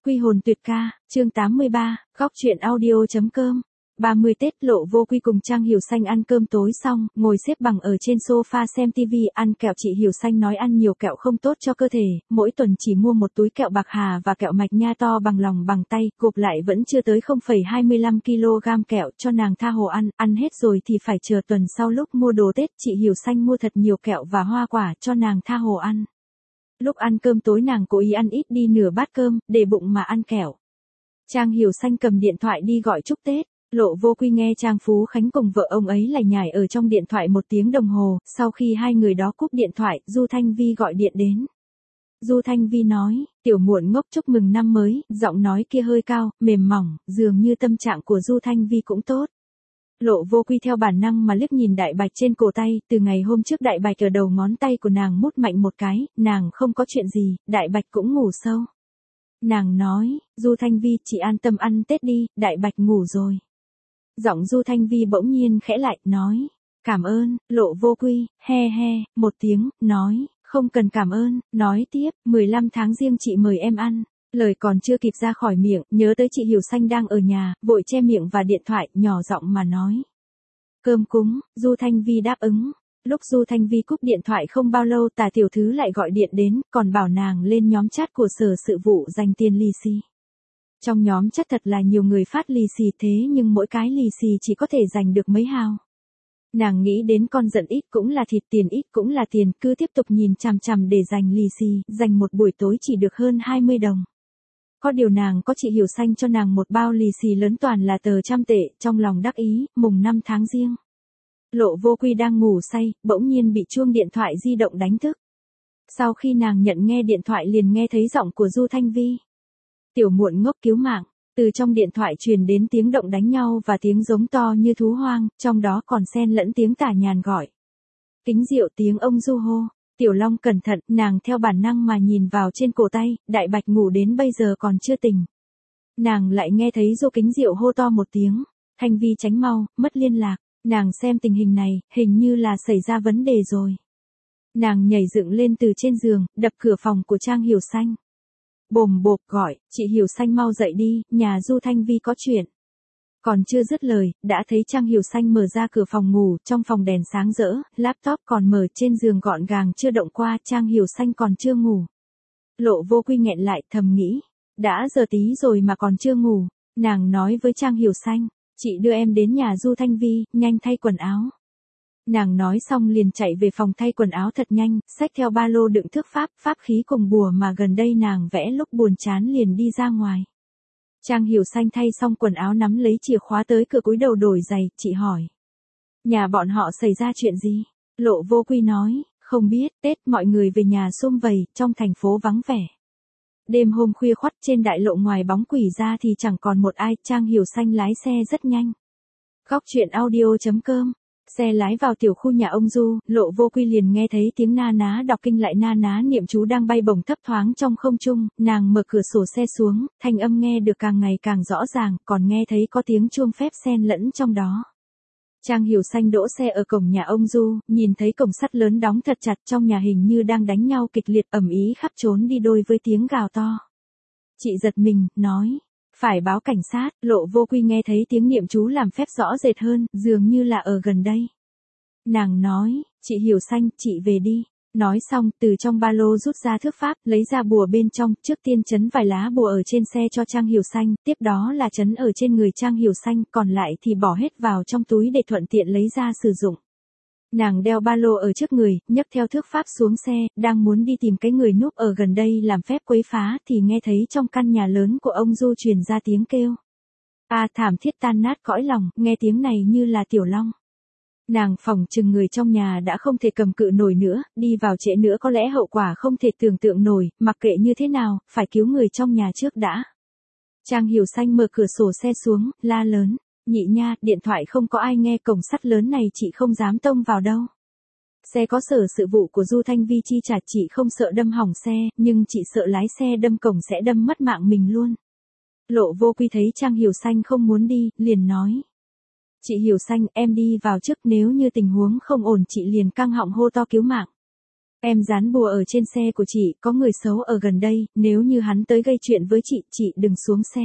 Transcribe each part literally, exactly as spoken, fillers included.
Quy hồn tuyệt ca, chương tám mươi ba, góc truyện audio.com. ba mươi Tết Lộ Vô Quy cùng Trang Hiểu Xanh ăn cơm tối xong, ngồi xếp bằng ở trên sofa xem tivi ăn kẹo. Chị Hiểu Xanh nói ăn nhiều kẹo không tốt cho cơ thể, mỗi tuần chỉ mua một túi kẹo bạc hà và kẹo mạch nha to bằng lòng bằng tay, gộp lại vẫn chưa tới không phẩy hai mươi lăm ki lô gam kẹo, cho nàng tha hồ ăn, ăn hết rồi thì phải chờ tuần sau lúc mua đồ Tết. Chị Hiểu Xanh mua thật nhiều kẹo và hoa quả cho nàng tha hồ ăn. Lúc ăn cơm tối nàng cố ý ăn ít đi nửa bát cơm, để bụng mà ăn kẹo. Trang Hiểu Xanh cầm điện thoại đi gọi chúc Tết. Lộ Vô Quy nghe Trang Phú Khánh cùng vợ ông ấy lải nhải ở trong điện thoại một tiếng đồng hồ, sau khi hai người đó cúp điện thoại, Du Thanh Vi gọi điện đến. Du Thanh Vi nói, tiểu muộn ngốc chúc mừng năm mới, giọng nói kia hơi cao, mềm mỏng, dường như tâm trạng của Du Thanh Vi cũng tốt. Lộ Vô Quy theo bản năng mà liếc nhìn đại bạch trên cổ tay, từ ngày hôm trước đại bạch ở đầu ngón tay của nàng mút mạnh một cái, nàng không có chuyện gì, đại bạch cũng ngủ sâu. Nàng nói, Du Thanh Vi chị an tâm ăn Tết đi, đại bạch ngủ rồi. Giọng Du Thanh Vi bỗng nhiên khẽ lại, nói, cảm ơn. Lộ Vô Quy, he he, một tiếng, nói, không cần cảm ơn, nói tiếp, mười lăm tháng riêng chị mời em ăn. Lời còn chưa kịp ra khỏi miệng, nhớ tới chị Hiểu Xanh đang ở nhà, vội che miệng và điện thoại, nhỏ giọng mà nói. Cơm cúng. Du Thanh Vi đáp ứng. Lúc Du Thanh Vi cúp điện thoại không bao lâu, Tà tiểu thư lại gọi điện đến, còn bảo nàng lên nhóm chat của sở sự vụ dành tiền lì xì. Trong nhóm chat thật là nhiều người phát lì xì, thế nhưng mỗi cái lì xì chỉ có thể giành được mấy hào. Nàng nghĩ đến con giận ít cũng là thịt, tiền ít cũng là tiền, cứ tiếp tục nhìn chằm chằm để giành lì xì, giành một buổi tối chỉ được hơn hai mươi đồng. Có điều nàng có chị Hiểu Xanh cho nàng một bao lì xì lớn toàn là tờ trăm tệ, trong lòng đắc ý, mùng năm tháng riêng. Lộ Vô Quy đang ngủ say, bỗng nhiên bị chuông điện thoại di động đánh thức. Sau khi nàng nhận nghe điện thoại liền nghe thấy giọng của Du Thanh Vi. Tiểu muộn ngốc cứu mạng. Từ trong điện thoại truyền đến tiếng động đánh nhau và tiếng giống to như thú hoang, trong đó còn xen lẫn tiếng tả nhàn gọi. Kính rượu, tiếng ông du hô. Tiểu Long cẩn thận, nàng theo bản năng mà nhìn vào trên cổ tay, đại bạch ngủ đến bây giờ còn chưa tỉnh. Nàng lại nghe thấy Du Kính Diệu hô to một tiếng. Thanh Vi tránh mau, mất liên lạc. Nàng xem tình hình này, hình như là xảy ra vấn đề rồi. Nàng nhảy dựng lên từ trên giường, đập cửa phòng của Trang Hiểu Xanh. Bồm bộp gọi, chị Hiểu Xanh mau dậy đi, nhà Du Thanh Vi có chuyện. Còn chưa dứt lời, đã thấy Trang Hiểu Xanh mở ra cửa phòng ngủ, trong phòng đèn sáng rỡ, laptop còn mở trên giường gọn gàng chưa động qua, Trang Hiểu Xanh còn chưa ngủ. Lộ Vô Quy nghẹn lại, thầm nghĩ, đã giờ tí rồi mà còn chưa ngủ. Nàng nói với Trang Hiểu Xanh, chị đưa em đến nhà Du Thanh Vi, nhanh thay quần áo. Nàng nói xong liền chạy về phòng thay quần áo thật nhanh, xách theo ba lô đựng thước pháp, pháp khí cùng bùa mà gần đây nàng vẽ lúc buồn chán liền đi ra ngoài. Trang Hiểu Xanh thay xong quần áo nắm lấy chìa khóa tới cửa cúi đầu đổi giày, chị hỏi. Nhà bọn họ xảy ra chuyện gì? Lộ Vô Quy nói, không biết, Tết mọi người về nhà sum vầy, trong thành phố vắng vẻ. Đêm hôm khuya khoắt trên đại lộ ngoài bóng quỷ ra thì chẳng còn một ai. Trang Hiểu Xanh lái xe rất nhanh. Góc truyện audio.com. Xe lái vào tiểu khu nhà ông Du, Lộ Vô Quy liền nghe thấy tiếng na ná đọc kinh lại na ná niệm chú đang bay bổng thấp thoáng trong không trung, nàng mở cửa sổ xe xuống, thanh âm nghe được càng ngày càng rõ ràng, còn nghe thấy có tiếng chuông phép xen lẫn trong đó. Trang Hiểu Xanh đỗ xe ở cổng nhà ông Du, nhìn thấy cổng sắt lớn đóng thật chặt, trong nhà hình như đang đánh nhau kịch liệt, ầm ĩ khắp trốn đi đôi với tiếng gào to. Chị giật mình, nói. Phải báo cảnh sát. Lộ Vô Quy nghe thấy tiếng niệm chú làm phép rõ rệt hơn, dường như là ở gần đây. Nàng nói, chị Hiểu Xanh, chị về đi. Nói xong, từ trong ba lô rút ra thước pháp, lấy ra bùa bên trong, trước tiên trấn vài lá bùa ở trên xe cho Trang Hiểu Xanh, tiếp đó là trấn ở trên người Trang Hiểu Xanh, còn lại thì bỏ hết vào trong túi để thuận tiện lấy ra sử dụng. Nàng đeo ba lô ở trước người, nhấc theo thước pháp xuống xe, đang muốn đi tìm cái người núp ở gần đây làm phép quấy phá, thì nghe thấy trong căn nhà lớn của ông Du truyền ra tiếng kêu. A à, thảm thiết tan nát cõi lòng, nghe tiếng này như là Tiểu Long. Nàng phỏng chừng người trong nhà đã không thể cầm cự nổi nữa, đi vào trễ nữa có lẽ hậu quả không thể tưởng tượng nổi, mặc kệ như thế nào, phải cứu người trong nhà trước đã. Trang Hiểu Xanh mở cửa sổ xe xuống, la lớn. Nhị nha, điện thoại không có ai nghe, cổng sắt lớn này chị không dám tông vào đâu. Xe có sở sự vụ của Du Thanh Vi chi trả, chị không sợ đâm hỏng xe, nhưng chị sợ lái xe đâm cổng sẽ đâm mất mạng mình luôn. Lộ Vô Quy thấy Trang Hiểu Xanh không muốn đi, liền nói. Chị Hiểu Xanh, em đi vào trước, nếu như tình huống không ổn chị liền căng họng hô to cứu mạng. Em dán bùa ở trên xe của chị, có người xấu ở gần đây, nếu như hắn tới gây chuyện với chị, chị đừng xuống xe.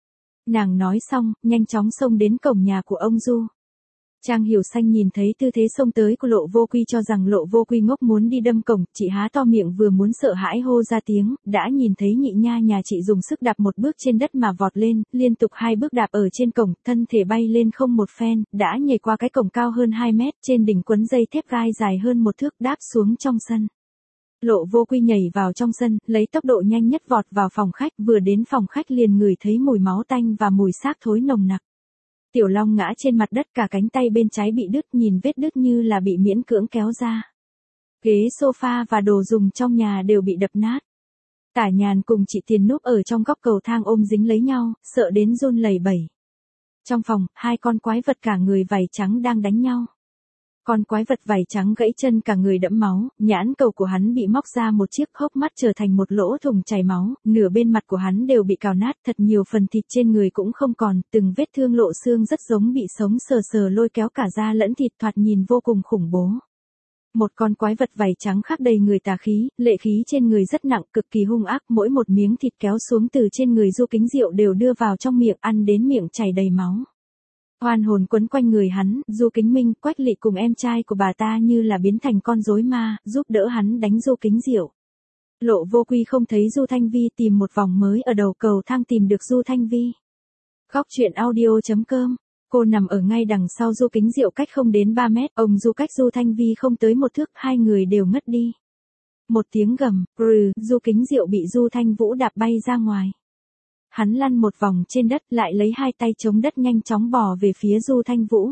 Nàng nói xong, nhanh chóng xông đến cổng nhà của ông Du. Trang Hiểu Xanh nhìn thấy tư thế xông tới của Lộ Vô Quy cho rằng Lộ Vô Quy ngốc muốn đi đâm cổng, chị há to miệng vừa muốn sợ hãi hô ra tiếng, đã nhìn thấy nhị nha nhà chị dùng sức đạp một bước trên đất mà vọt lên, liên tục hai bước đạp ở trên cổng, thân thể bay lên không một phen, đã nhảy qua cái cổng cao hơn hai mét, trên đỉnh quấn dây thép gai dài hơn một thước đáp xuống trong sân. Lộ Vô Quy nhảy vào trong sân, lấy tốc độ nhanh nhất vọt vào phòng khách, vừa đến phòng khách liền ngửi thấy mùi máu tanh và mùi xác thối nồng nặc. Tiểu Long ngã trên mặt đất, cả cánh tay bên trái bị đứt, nhìn vết đứt như là bị miễn cưỡng kéo ra. Ghế sofa và đồ dùng trong nhà đều bị đập nát. Tả Nhàn cùng chị Tiền núp ở trong góc cầu thang ôm dính lấy nhau, sợ đến run lẩy bẩy. Trong phòng, hai con quái vật cả người vảy trắng đang đánh nhau. Con quái vật vảy trắng gãy chân cả người đẫm máu, nhãn cầu của hắn bị móc ra một chiếc, hốc mắt trở thành một lỗ thủng chảy máu, nửa bên mặt của hắn đều bị cào nát, thật nhiều phần thịt trên người cũng không còn, từng vết thương lộ xương rất giống bị sống sờ sờ lôi kéo cả da lẫn thịt, thoạt nhìn vô cùng khủng bố. Một con quái vật vảy trắng khác đầy người tà khí, lệ khí trên người rất nặng, cực kỳ hung ác, mỗi một miếng thịt kéo xuống từ trên người Du Kính Diệu đều đưa vào trong miệng, ăn đến miệng chảy đầy máu. Oan hồn quấn quanh người hắn, Du Kính Minh, Quách Lị cùng em trai của bà ta như là biến thành con rối ma, giúp đỡ hắn đánh Du Kính Diệu. Lộ Vô Quy không thấy Du Thanh Vi, tìm một vòng mới ở đầu cầu thang tìm được Du Thanh Vi. Góc truyện audio chấm com. Cô nằm ở ngay đằng sau Du Kính Diệu cách không đến ba mét, ông Du cách Du Thanh Vi không tới một thước, hai người đều ngất đi. Một tiếng gầm, rừ, Du Kính Diệu bị Du Thanh Vũ đạp bay ra ngoài. Hắn lăn một vòng trên đất, lại lấy hai tay chống đất nhanh chóng bò về phía Du Thanh Vũ.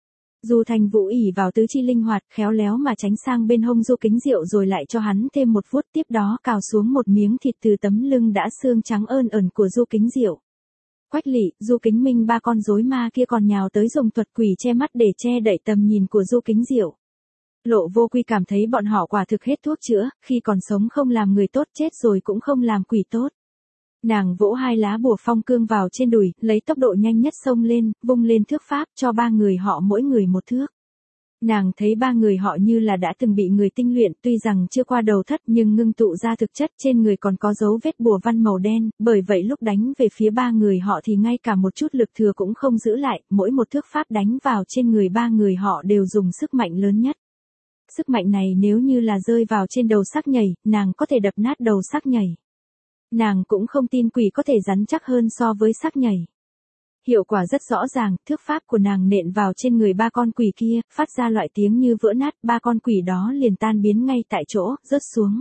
Du Thanh Vũ ỷ vào tứ chi linh hoạt, khéo léo mà tránh sang bên hông Du Kính Diệu rồi lại cho hắn thêm một vuốt, tiếp đó cào xuống một miếng thịt từ tấm lưng đã xương trắng ơn ẩn của Du Kính Diệu. Quách Lị, Du Kính Minh, ba con rối ma kia còn nhào tới dùng thuật quỷ che mắt để che đậy tầm nhìn của Du Kính Diệu. Lộ Vô Quy cảm thấy bọn họ quả thực hết thuốc chữa, khi còn sống không làm người tốt, chết rồi cũng không làm quỷ tốt. Nàng vỗ hai lá bùa phong cương vào trên đùi, lấy tốc độ nhanh nhất xông lên, vung lên thước pháp cho ba người họ mỗi người một thước. Nàng thấy ba người họ như là đã từng bị người tinh luyện, tuy rằng chưa qua đầu thất nhưng ngưng tụ ra thực chất, trên người còn có dấu vết bùa văn màu đen, bởi vậy lúc đánh về phía ba người họ thì ngay cả một chút lực thừa cũng không giữ lại, mỗi một thước pháp đánh vào trên người ba người họ đều dùng sức mạnh lớn nhất. Sức mạnh này nếu như là rơi vào trên đầu xác nhảy, nàng có thể đập nát đầu xác nhảy. Nàng cũng không tin quỷ có thể rắn chắc hơn so với xác nhảy. Hiệu quả rất rõ ràng, thước pháp của nàng nện vào trên người ba con quỷ kia, phát ra loại tiếng như vỡ nát, ba con quỷ đó liền tan biến ngay tại chỗ, rớt xuống.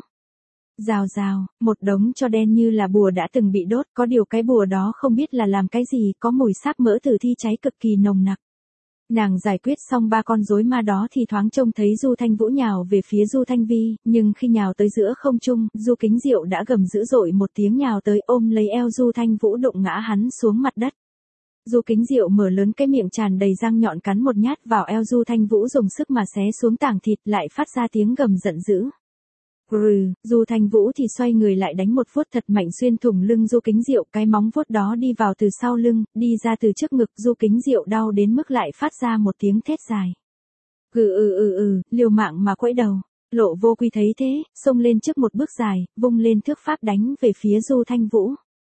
Rào rào, một đống tro đen như là bùa đã từng bị đốt, có điều cái bùa đó không biết là làm cái gì, có mùi xác mỡ tử thi cháy cực kỳ nồng nặc. Nàng giải quyết xong ba con rối ma đó thì thoáng trông thấy Du Thanh Vũ nhào về phía Du Thanh Vi, nhưng khi nhào tới giữa không trung, Du Kính Diệu đã gầm dữ dội một tiếng nhào tới ôm lấy eo Du Thanh Vũ đụng ngã hắn xuống mặt đất. Du Kính Diệu mở lớn cái miệng tràn đầy răng nhọn cắn một nhát vào eo Du Thanh Vũ dùng sức mà xé xuống tảng thịt lại phát ra tiếng gầm giận dữ. Rừ, Du Thanh Vũ thì xoay người lại đánh một vuốt thật mạnh xuyên thủng lưng Du Kính Diệu, cái móng vuốt đó đi vào từ sau lưng, đi ra từ trước ngực, Du Kính Diệu đau đến mức lại phát ra một tiếng thét dài. Gừ ừ ừ ừ, liều mạng mà quẫy đầu. Lộ Vô Quy thấy thế, xông lên trước một bước dài, vung lên thước pháp đánh về phía Du Thanh Vũ.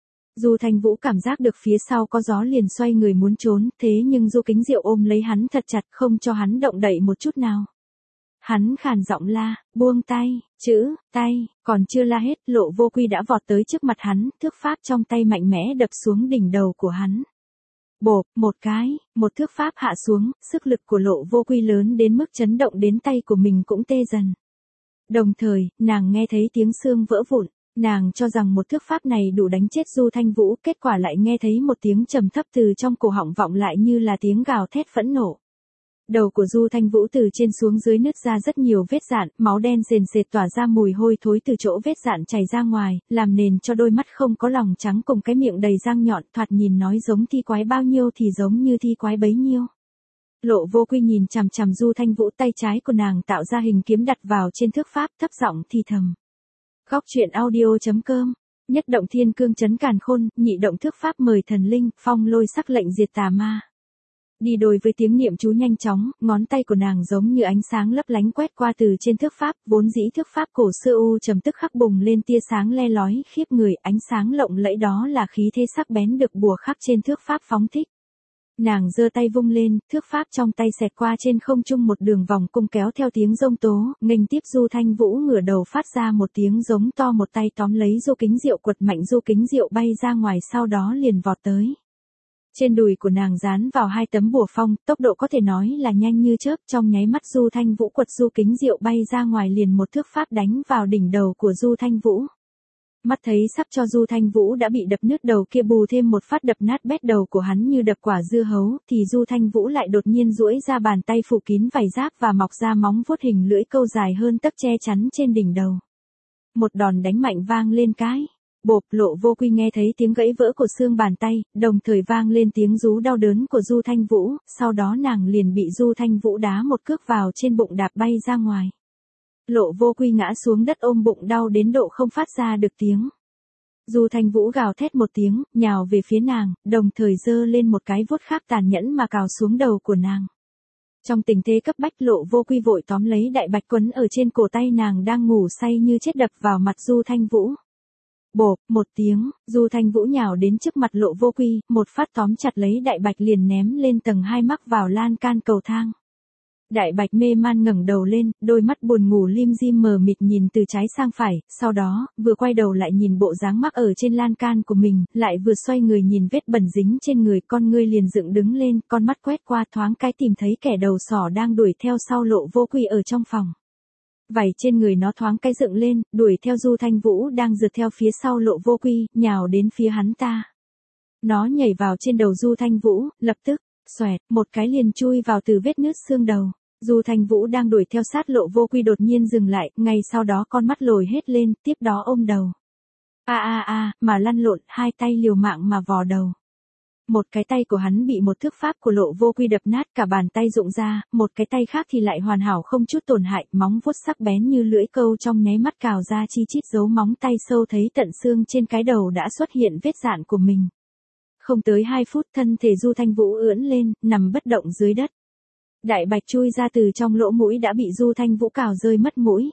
Du Thanh Vũ cảm giác được phía sau có gió liền xoay người muốn trốn, thế nhưng Du Kính Diệu ôm lấy hắn thật chặt không cho hắn động đậy một chút nào. Hắn khàn giọng la, buông tay, chữ, tay, còn chưa la hết, Lộ Vô Quy đã vọt tới trước mặt hắn, thước pháp trong tay mạnh mẽ đập xuống đỉnh đầu của hắn. Bộp, một cái, một thước pháp hạ xuống, sức lực của Lộ Vô Quy lớn đến mức chấn động đến tay của mình cũng tê dần. Đồng thời, nàng nghe thấy tiếng xương vỡ vụn, nàng cho rằng một thước pháp này đủ đánh chết Du Thanh Vũ, kết quả lại nghe thấy một tiếng trầm thấp từ trong cổ họng vọng lại như là tiếng gào thét phẫn nộ. Đầu của Du Thanh Vũ từ trên xuống dưới nứt ra rất nhiều vết rạn, máu đen sền sệt tỏa ra mùi hôi thối từ chỗ vết rạn chảy ra ngoài, làm nền cho đôi mắt không có lòng trắng cùng cái miệng đầy răng nhọn, thoạt nhìn nói giống thi quái bao nhiêu thì giống như thi quái bấy nhiêu. Lộ Vô Quy nhìn chằm chằm Du Thanh Vũ, tay trái của nàng tạo ra hình kiếm đặt vào trên thước pháp, thấp giọng thì thầm. Góc truyện audio chấm com. Nhất động thiên cương chấn càn khôn, nhị động thước pháp mời thần linh, phong lôi sắc lệnh diệt tà ma. Đi đôi với tiếng niệm chú nhanh chóng, ngón tay của nàng giống như ánh sáng lấp lánh quét qua từ trên thước pháp, vốn dĩ thước pháp cổ xưa u trầm tức khắc bùng lên tia sáng le lói khiếp người, ánh sáng lộng lẫy đó là khí thế sắc bén được bùa khắc trên thước pháp phóng thích. Nàng giơ tay vung lên, thước pháp trong tay xẹt qua trên không trung một đường vòng cung kéo theo tiếng rông tố, nghênh tiếp Du Thanh Vũ ngửa đầu phát ra một tiếng giống to, một tay tóm lấy Du Kính Diệu quật mạnh Du Kính Diệu bay ra ngoài, sau đó liền vọt tới. Trên đùi của nàng dán vào hai tấm bùa phong, tốc độ có thể nói là nhanh như chớp, trong nháy mắt Du Thanh Vũ quật Du Kính Diệu bay ra ngoài liền một thước pháp đánh vào đỉnh đầu của Du Thanh Vũ. Mắt thấy sắp cho Du Thanh Vũ đã bị đập nứt đầu kia bù thêm một phát đập nát bét đầu của hắn như đập quả dưa hấu, thì Du Thanh Vũ lại đột nhiên duỗi ra bàn tay phủ kín vảy giáp và mọc ra móng vuốt hình lưỡi câu dài hơn tấc che chắn trên đỉnh đầu. Một đòn đánh mạnh vang lên cái. Bộp, Lộ Vô Quy nghe thấy tiếng gãy vỡ của xương bàn tay, đồng thời vang lên tiếng rú đau đớn của Du Thanh Vũ, sau đó nàng liền bị Du Thanh Vũ đá một cước vào trên bụng đạp bay ra ngoài. Lộ Vô Quy ngã xuống đất ôm bụng đau đến độ không phát ra được tiếng. Du Thanh Vũ gào thét một tiếng, nhào về phía nàng, đồng thời giơ lên một cái vuốt khác tàn nhẫn mà cào xuống đầu của nàng. Trong tình thế cấp bách, Lộ Vô Quy vội tóm lấy đại bạch quấn ở trên cổ tay nàng đang ngủ say như chết đập vào mặt Du Thanh Vũ. Bộp, một tiếng, Du Thanh Vũ nhào đến trước mặt Lộ Vô Quy, một phát tóm chặt lấy đại bạch liền ném lên tầng hai mắc vào lan can cầu thang. Đại bạch mê man ngẩng đầu lên, đôi mắt buồn ngủ lim dim mờ mịt nhìn từ trái sang phải, sau đó, vừa quay đầu lại nhìn bộ dáng mắc ở trên lan can của mình, lại vừa xoay người nhìn vết bẩn dính trên người, con ngươi liền dựng đứng lên, con mắt quét qua thoáng cái tìm thấy kẻ đầu sỏ đang đuổi theo sau Lộ Vô Quy ở trong phòng. Vảy trên người nó thoáng cái dựng lên, đuổi theo Du Thanh Vũ đang rượt theo phía sau Lộ Vô Quy, nhào đến phía hắn ta. Nó nhảy vào trên đầu Du Thanh Vũ, lập tức, xoẹt, một cái liền chui vào từ vết nứt xương đầu. Du Thanh Vũ đang đuổi theo sát Lộ Vô Quy đột nhiên dừng lại, ngay sau đó con mắt lồi hết lên, tiếp đó ôm đầu. A a a, mà lăn lộn, hai tay liều mạng mà vò đầu. Một cái tay của hắn bị một thước pháp của Lộ Vô Quy đập nát, cả bàn tay rụng ra, một cái tay khác thì lại hoàn hảo không chút tổn hại, móng vuốt sắc bén như lưỡi câu trong nháy mắt cào ra chi chít dấu móng tay sâu thấy tận xương, trên cái đầu đã xuất hiện vết rạn của mình. Không tới hai phút, thân thể Du Thanh Vũ ưỡn lên, nằm bất động dưới đất. Đại bạch chui ra từ trong lỗ mũi đã bị Du Thanh Vũ cào rơi mất mũi.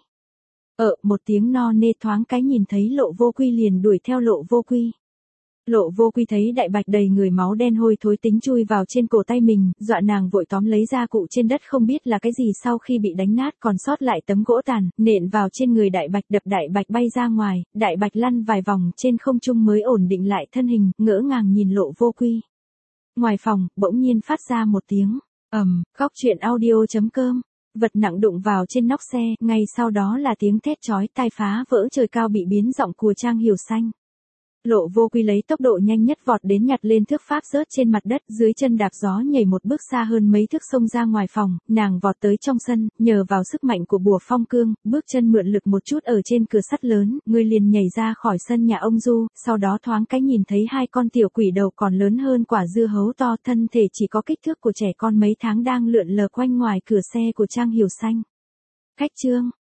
Ờ, một tiếng no nê thoáng cái nhìn thấy Lộ Vô Quy liền đuổi theo Lộ Vô Quy. Lộ Vô Quy thấy đại bạch đầy người máu đen hôi thối tính chui vào trên cổ tay mình, dọa nàng vội tóm lấy gia cụ trên đất không biết là cái gì, sau khi bị đánh nát còn sót lại tấm gỗ tàn, nện vào trên người đại bạch đập đại bạch bay ra ngoài, đại bạch lăn vài vòng trên không trung mới ổn định lại thân hình, ngỡ ngàng nhìn Lộ Vô Quy. Ngoài phòng, bỗng nhiên phát ra một tiếng ầm, góc truyện audio chấm com. Vật nặng đụng vào trên nóc xe, ngay sau đó là tiếng thét chói tai phá vỡ trời cao bị biến giọng của Trang Hiểu Xanh. Lộ Vô Quy lấy tốc độ nhanh nhất vọt đến nhặt lên thước pháp rớt trên mặt đất, dưới chân đạp gió nhảy một bước xa hơn mấy thước xông ra ngoài phòng, nàng vọt tới trong sân, nhờ vào sức mạnh của bùa phong cương, bước chân mượn lực một chút ở trên cửa sắt lớn, người liền nhảy ra khỏi sân nhà ông Du, sau đó thoáng cái nhìn thấy hai con tiểu quỷ đầu còn lớn hơn quả dưa hấu to, thân thể chỉ có kích thước của trẻ con mấy tháng đang lượn lờ quanh ngoài cửa xe của Trang Hiểu Xanh. Khách trương